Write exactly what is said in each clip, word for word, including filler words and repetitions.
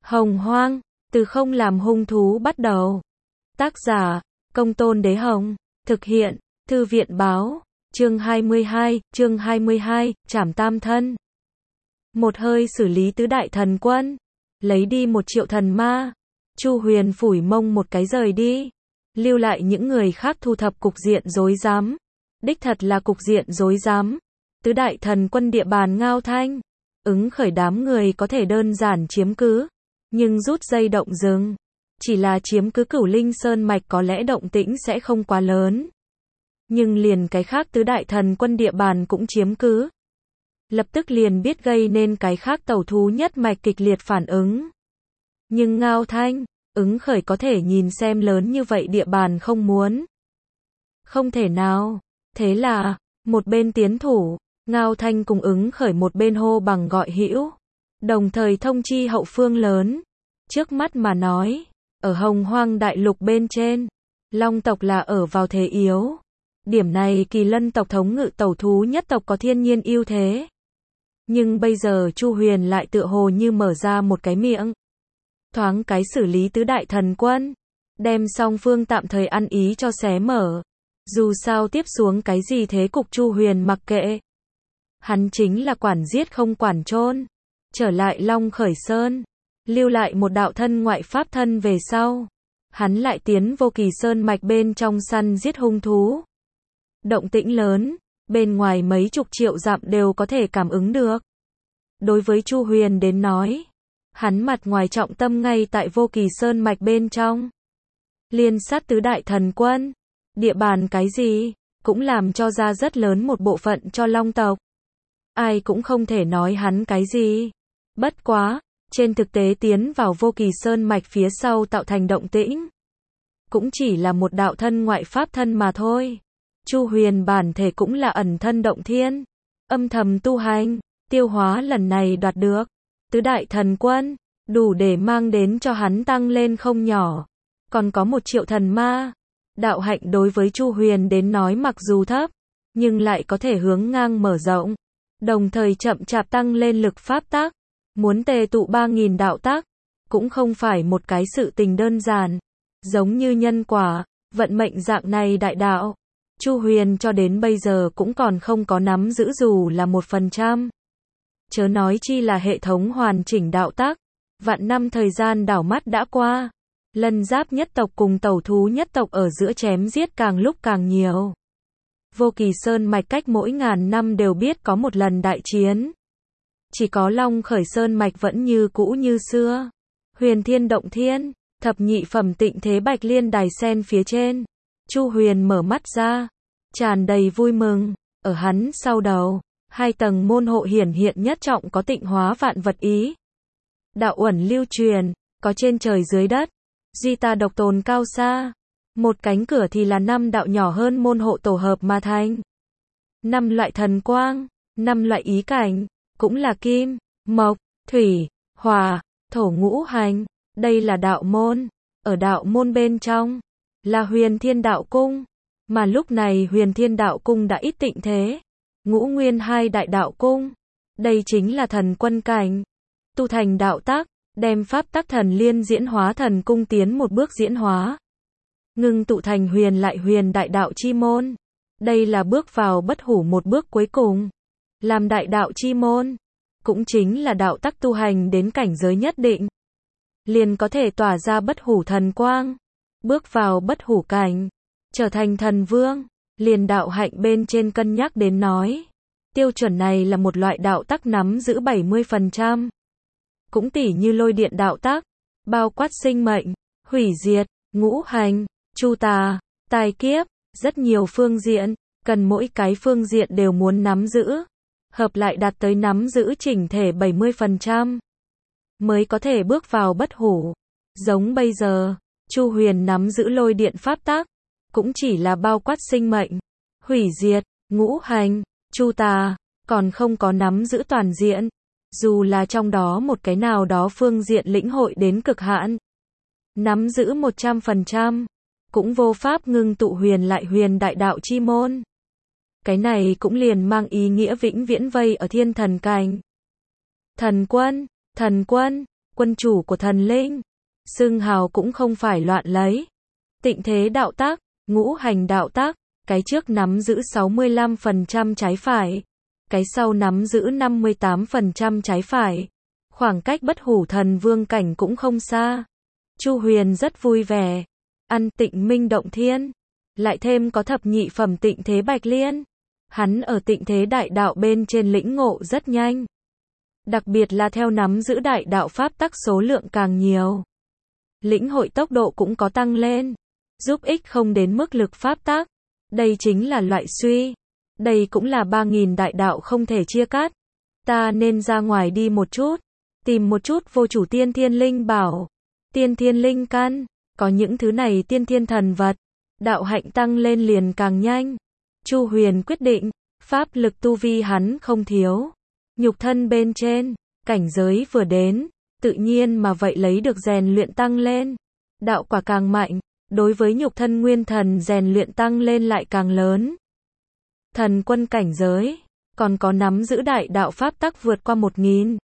Hồng Hoang, từ không làm hung thú bắt đầu. Tác giả, Công Tôn Đế Hồng. Thực hiện, Thư viện Báo. Chương hai mươi hai, chương hai mươi hai, Trảm Tam Thân. Một hơi xử lý tứ đại thần quân. Lấy đi một triệu thần ma. Chu Huyền phủi mông một cái rời đi. Lưu lại những người khác thu thập cục diện rối rắm. Đích thật là cục diện rối rắm. Tứ đại thần quân địa bàn Ngao Thanh. Ứng khởi đám người có thể đơn giản chiếm cứ. Nhưng rút dây động rừng. Chỉ là chiếm cứ Cửu Linh Sơn Mạch có lẽ động tĩnh sẽ không quá lớn. Nhưng liền cái khác tứ đại thần quân địa bàn cũng chiếm cứ. Lập tức liền biết gây nên cái khác tẩu thú nhất mạch kịch liệt phản ứng. Nhưng Ngao Thanh, ứng khởi có thể nhìn xem lớn như vậy địa bàn không muốn. Không thể nào. Thế là, một bên tiến thủ, Ngao Thanh cùng ứng khởi một bên hô bằng gọi hữu. Đồng thời thông chi hậu phương lớn. Trước mắt mà nói, ở Hồng Hoang đại lục bên trên, Long tộc là ở vào thế yếu. Điểm này Kỳ Lân tộc thống ngự tẩu thú nhất tộc có thiên nhiên ưu thế. Nhưng bây giờ Chu Huyền lại tựa hồ như mở ra một cái miệng. Thoáng cái xử lý tứ đại thần quân. Đem song phương tạm thời ăn ý cho xé mở. Dù sao tiếp xuống cái gì thế cục Chu Huyền mặc kệ. Hắn chính là quản giết không quản chôn. Trở lại Long Khởi Sơn. Lưu lại một đạo thân ngoại pháp thân về sau. Hắn lại tiến vô Kỳ Sơn mạch bên trong săn giết hung thú. Động tĩnh lớn, bên ngoài mấy chục triệu dặm đều có thể cảm ứng được. Đối với Chu Huyền đến nói, hắn mặt ngoài trọng tâm ngay tại vô Kỳ Sơn mạch bên trong. Liên sát tứ đại thần quân, địa bàn cái gì, cũng làm cho ra rất lớn một bộ phận cho Long tộc. Ai cũng không thể nói hắn cái gì. Bất quá, trên thực tế tiến vào vô Kỳ Sơn mạch phía sau tạo thành động tĩnh. Cũng chỉ là một đạo thân ngoại pháp thân mà thôi. Chu Huyền bản thể cũng là ẩn thân động thiên. Âm thầm tu hành, tiêu hóa lần này đoạt được. Tứ đại thần quân, đủ để mang đến cho hắn tăng lên không nhỏ. Còn có một triệu thần ma. Đạo hạnh đối với Chu Huyền đến nói mặc dù thấp, nhưng lại có thể hướng ngang mở rộng. Đồng thời chậm chạp tăng lên lực pháp tắc. Muốn tề tụ ba nghìn đạo tác, cũng không phải một cái sự tình đơn giản. Giống như nhân quả, vận mệnh dạng này đại đạo. Chu Huyền cho đến bây giờ cũng còn không có nắm giữ dù là một phần trăm. Chớ nói chi là hệ thống hoàn chỉnh đạo tác. Vạn năm thời gian đảo mắt đã qua. Lân Giáp nhất tộc cùng tẩu thú nhất tộc ở giữa chém giết càng lúc càng nhiều. Vô Kỳ Sơn mạch cách mỗi ngàn năm đều biết có một lần đại chiến. Chỉ có Long Khởi Sơn mạch vẫn như cũ như xưa. Huyền Thiên Động Thiên, thập nhị phẩm Tịnh Thế Bạch Liên đài sen phía trên. Chu Huyền mở mắt ra, tràn đầy vui mừng. Ở hắn sau đầu, hai tầng môn hộ hiển hiện nhất trọng có tịnh hóa vạn vật ý. Đạo uẩn lưu truyền, có trên trời dưới đất. Duy ta độc tồn cao xa. Một cánh cửa thì là năm đạo nhỏ hơn môn hộ tổ hợp mà thành. Năm loại thần quang, năm loại ý cảnh. Cũng là kim, mộc, thủy, hỏa, thổ ngũ hành. Đây là đạo môn. Ở đạo môn bên trong, là Huyền Thiên Đạo Cung. Mà lúc này Huyền Thiên Đạo Cung đã ít tịnh thế. Ngũ nguyên hai đại đạo cung. Đây chính là thần quân cảnh. Tu thành đạo tác, đem pháp tắc thần liên diễn hóa thần cung tiến một bước diễn hóa. Ngưng tụ thành huyền lại huyền đại đạo chi môn. Đây là bước vào bất hủ một bước cuối cùng. Làm đại đạo chi môn, cũng chính là đạo tắc tu hành đến cảnh giới nhất định. Liền có thể tỏa ra bất hủ thần quang. Bước vào bất hủ cảnh, trở thành thần vương. Liền đạo hạnh bên trên cân nhắc đến nói. Tiêu chuẩn này là một loại đạo tắc nắm giữ bảy mươi phần trăm. Cũng tỉ như lôi điện đạo tắc, bao quát sinh mệnh, hủy diệt, ngũ hành, chu tà, tai kiếp, rất nhiều phương diện, cần mỗi cái phương diện đều muốn nắm giữ. Hợp lại đạt tới nắm giữ chỉnh thể bảy mươi phần trăm. Mới có thể bước vào bất hủ. Giống bây giờ, Chu Huyền nắm giữ lôi điện pháp tắc. Cũng chỉ là bao quát sinh mệnh, hủy diệt, ngũ hành, chu tà. Còn không có nắm giữ toàn diện. Dù là trong đó một cái nào đó phương diện lĩnh hội đến cực hạn. Nắm giữ một trăm phần trăm. Cũng vô pháp ngưng tụ huyền lại huyền đại đạo chi môn. Cái này cũng liền mang ý nghĩa vĩnh viễn vây ở thiên thần cảnh. Thần quân, thần quân, quân chủ của thần linh. Xưng hào cũng không phải loạn lấy. Tịnh thế đạo tác, ngũ hành đạo tác, cái trước nắm giữ sáu mươi lăm phần trăm trái phải, cái sau nắm giữ năm mươi tám phần trăm trái phải. Khoảng cách bất hủ thần vương cảnh cũng không xa. Chu Huyền rất vui vẻ. Ăn Tịnh Minh Động Thiên, lại thêm có thập nhị phẩm Tịnh Thế Bạch Liên. Hắn ở Tịnh Thế Đại Đạo bên trên lĩnh ngộ rất nhanh. Đặc biệt là theo nắm giữ đại đạo pháp tắc số lượng càng nhiều, lĩnh hội tốc độ cũng có tăng lên, giúp ích không đến mức lực pháp tắc. Đây chính là loại suy. Đây cũng là ba nghìn đại đạo không thể chia cắt. Ta nên ra ngoài đi một chút, tìm một chút vô chủ tiên thiên linh bảo, tiên thiên linh căn, có những thứ này tiên thiên thần vật, đạo hạnh tăng lên liền càng nhanh. Chu Huyền quyết định, pháp lực tu vi hắn không thiếu, nhục thân bên trên, cảnh giới vừa đến, tự nhiên mà vậy lấy được rèn luyện tăng lên. Đạo quả càng mạnh, đối với nhục thân nguyên thần rèn luyện tăng lên lại càng lớn. Thần quân cảnh giới, còn có nắm giữ đại đạo pháp tắc vượt qua một nghìn.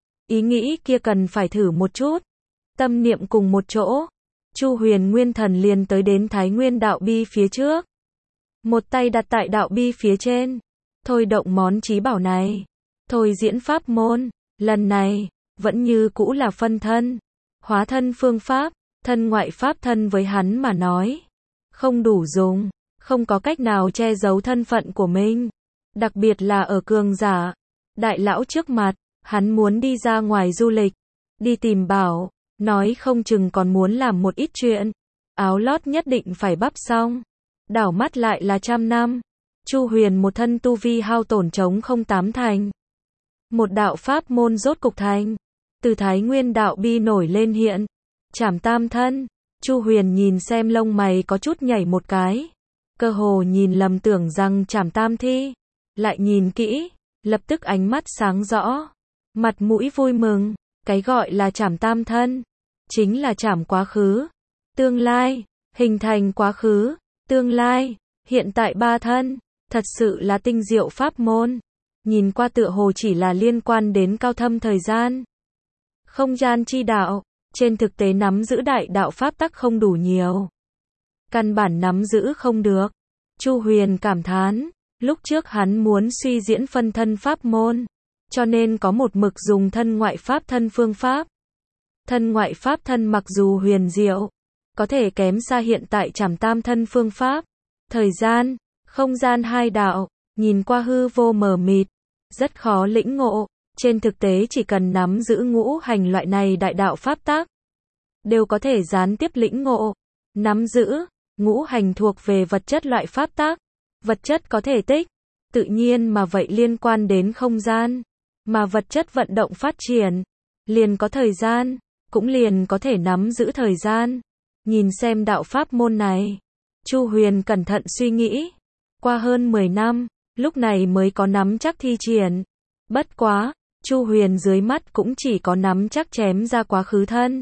Ý nghĩ kia cần phải thử một chút. Tâm niệm cùng một chỗ, Chu Huyền nguyên thần liền tới đến Thái Nguyên đạo bi phía trước. Một tay đặt tại đạo bi phía trên, thôi động món trí bảo này, thôi diễn pháp môn. Lần này, vẫn như cũ là phân thân, hóa thân phương pháp, thân ngoại pháp thân với hắn mà nói. Không đủ dùng, không có cách nào che giấu thân phận của mình. Đặc biệt là ở cường giả, đại lão trước mặt, hắn muốn đi ra ngoài du lịch, đi tìm bảo, nói không chừng còn muốn làm một ít chuyện. Áo lót nhất định phải bắp xong. Đảo mắt lại là trăm năm. Chu Huyền một thân tu vi hao tổn chống không tám thành. Một đạo pháp môn rốt cục thành. Từ Thái Nguyên đạo bi nổi lên hiện. Trảm tam thân. Chu Huyền nhìn xem lông mày có chút nhảy một cái. Cơ hồ nhìn lầm tưởng rằng trảm tam thi. Lại nhìn kỹ, lập tức ánh mắt sáng rõ. Mặt mũi vui mừng. Cái gọi là trảm tam thân, chính là trảm quá khứ, tương lai, hình thành quá khứ, tương lai, hiện tại ba thân. Thật sự là tinh diệu pháp môn. Nhìn qua tựa hồ chỉ là liên quan đến cao thâm thời gian, không gian chi đạo. Trên thực tế nắm giữ đại đạo pháp tắc không đủ nhiều, căn bản nắm giữ không được. Chu Huyền cảm thán, lúc trước hắn muốn suy diễn phân thân pháp môn, cho nên có một mực dùng thân ngoại pháp thân phương pháp. Thân ngoại pháp thân mặc dù huyền diệu, có thể kém xa hiện tại trảm tam thân phương pháp. Thời gian, không gian hai đạo, nhìn qua hư vô mờ mịt, rất khó lĩnh ngộ. Trên thực tế chỉ cần nắm giữ ngũ hành loại này đại đạo pháp tắc, đều có thể gián tiếp lĩnh ngộ. Nắm giữ, ngũ hành thuộc về vật chất loại pháp tắc. Vật chất có thể tích, tự nhiên mà vậy liên quan đến không gian. Mà vật chất vận động phát triển, liền có thời gian, cũng liền có thể nắm giữ thời gian. Nhìn xem đạo pháp môn này, Chu Huyền cẩn thận suy nghĩ. Qua hơn mười năm, lúc này mới có nắm chắc thi triển. Bất quá, Chu Huyền dưới mắt cũng chỉ có nắm chắc chém ra quá khứ thân.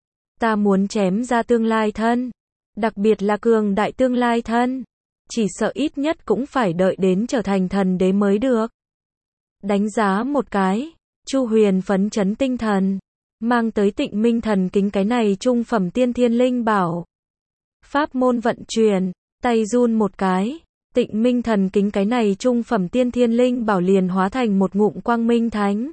Ta muốn chém ra tương lai thân, đặc biệt là cường đại tương lai thân. Chỉ sợ ít nhất cũng phải đợi đến trở thành thần đế mới được. Đánh giá một cái, Chu Huyền phấn chấn tinh thần, mang tới Tịnh Minh Thần Kính cái này trung phẩm tiên thiên linh bảo. Pháp môn vận chuyển, tay run một cái, Tịnh Minh Thần Kính cái này trung phẩm tiên thiên linh bảo liền hóa thành một ngụm quang minh thánh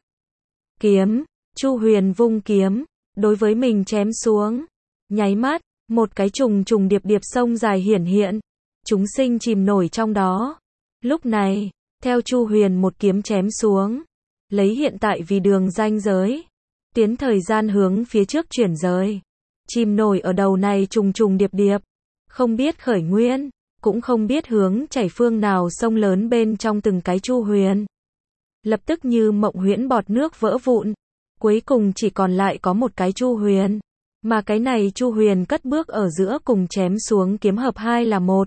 kiếm. Chu Huyền vung kiếm, đối với mình chém xuống. Nháy mắt, một cái trùng trùng điệp điệp sông dài hiển hiện, chúng sinh chìm nổi trong đó. Lúc này, theo Chu Huyền một kiếm chém xuống, lấy hiện tại vì đường ranh giới, tiến thời gian hướng phía trước chuyển rời, chìm nổi ở đầu này trùng trùng điệp điệp, không biết khởi nguyên, cũng không biết hướng chảy phương nào sông lớn bên trong từng cái Chu Huyền. Lập tức như mộng huyễn bọt nước vỡ vụn, cuối cùng chỉ còn lại có một cái Chu Huyền, mà cái này Chu Huyền cất bước ở giữa cùng chém xuống kiếm hợp hai là một,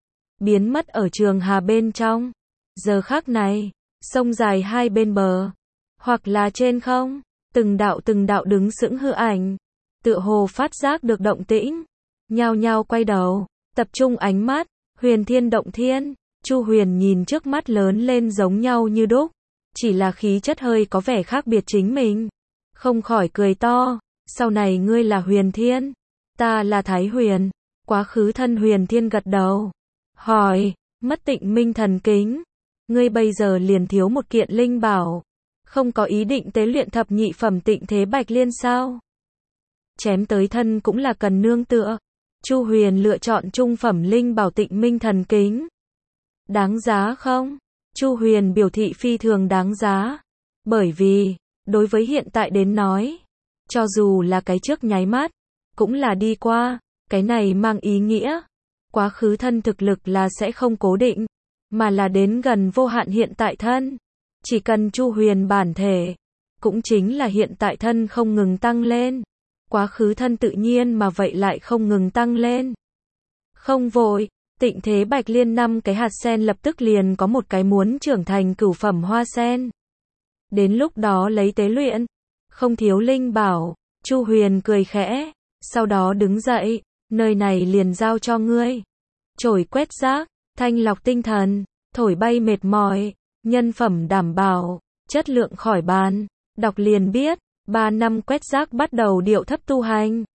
biến mất ở trường hà bên trong. Giờ khắc này, sông dài hai bên bờ, hoặc là trên không, từng đạo từng đạo đứng sững hư ảnh, tựa hồ phát giác được động tĩnh, nhao nhao quay đầu, tập trung ánh mắt. Huyền thiên động thiên, Chu Huyền nhìn trước mắt lớn lên giống nhau như đúc, chỉ là khí chất hơi có vẻ khác biệt chính mình. không khỏi cười to, sau này ngươi là Huyền Thiên, ta là Thái Huyền. Quá khứ thân Huyền Thiên gật đầu, hỏi, mất Tịnh Minh thần kính, ngươi bây giờ liền thiếu một kiện linh bảo, không có ý định tế luyện thập nhị phẩm Tịnh Thế Bạch Liên sao? Chém tới thân cũng là cần nương tựa. Chu Huyền lựa chọn trung phẩm linh bảo Tịnh Minh thần kính. Đáng giá không? Chu Huyền biểu thị phi thường đáng giá. Bởi vì, đối với hiện tại đến nói, cho dù là cái trước nháy mắt, cũng là đi qua, cái này mang ý nghĩa. Quá khứ thân thực lực là sẽ không cố định, mà là đến gần vô hạn hiện tại thân. Chỉ cần Chu Huyền bản thể, cũng chính là hiện tại thân không ngừng tăng lên. Quá khứ thân tự nhiên mà vậy lại không ngừng tăng lên. Không vội, Tịnh Thế Bạch Liên năm cái hạt sen lập tức liền có một cái muốn trưởng thành cửu phẩm hoa sen. Đến lúc đó lấy tế luyện, không thiếu linh bảo. Chu Huyền cười khẽ, sau đó đứng dậy, nơi này liền giao cho ngươi. Chổi quét rác, thanh lọc tinh thần, thổi bay mệt mỏi, nhân phẩm đảm bảo, chất lượng khỏi bàn. Đọc liền biết, ba năm quét rác bắt đầu điệu thấp tu hành.